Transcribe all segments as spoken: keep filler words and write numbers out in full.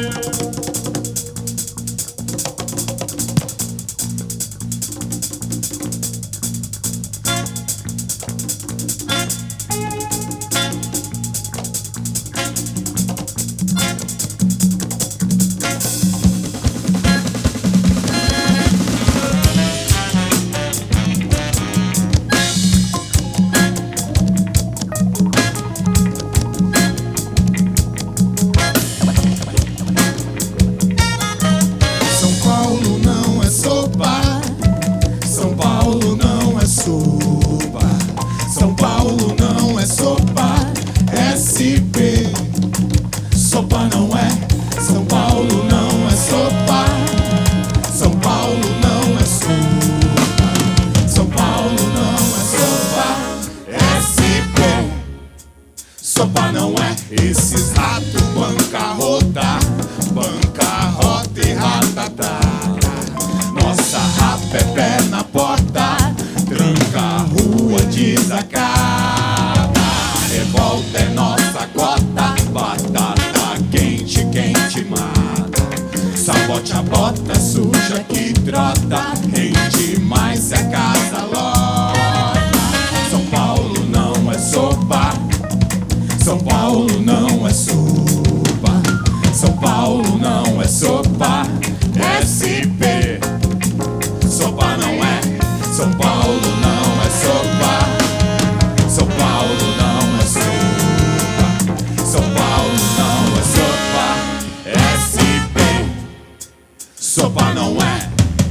São Paulo não é sopa, S P. Sopa não é, São Paulo não é sopa. São Paulo não é sopa. São Paulo não é sopa, S P. Sopa não é, esses ratos bancarrota, bancarrota e ratatá. Nossa rapa é pé na porta, tranca a rua, desacata. Revolta é nossa cota, batata quente, quente mata. Sabote a bota suja que trota, rende mais se a casa lota. São Paulo não é sopa, São Paulo não é sopa. São Paulo não é sopa, S P. Sopa não é, São Paulo não é sopa. São Paulo não é sopa. São Paulo não é sopa, S P. Sopa não é.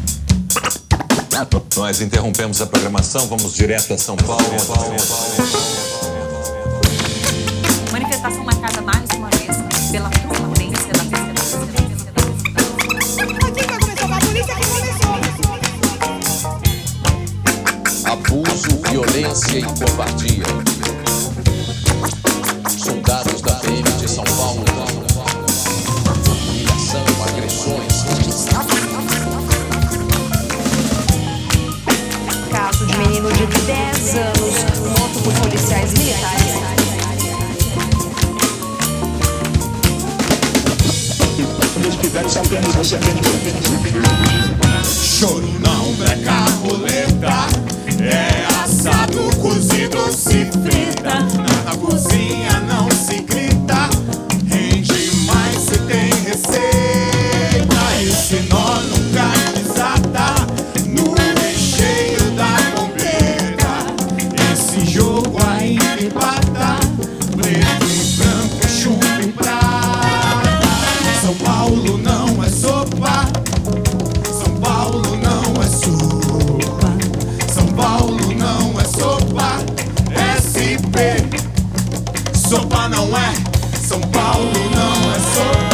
Nós interrompemos a programação, vamos direto a São Paulo. Manifestação marcada mais uma vez pela turbulência da terceira. Aqui vai começar, a polícia que começou. Abuso, violência e covardia. Soldados da P M de São Paulo. Humilhação, agressões. Caso de menino de dez anos morto por policiais militares. Choro não breca roleta, é assado, cozido, se frita. Na cozinha não se grita, rende mais se tem receita. Esse nó nunca desata no recheio da completa. Esse jogo ainda empata, preto e branco, chumbo e prata. São Paulo não é sopa, São Paulo não é sopa. São Paulo não é sopa, S P. Sopa não é, São Paulo não é sopa.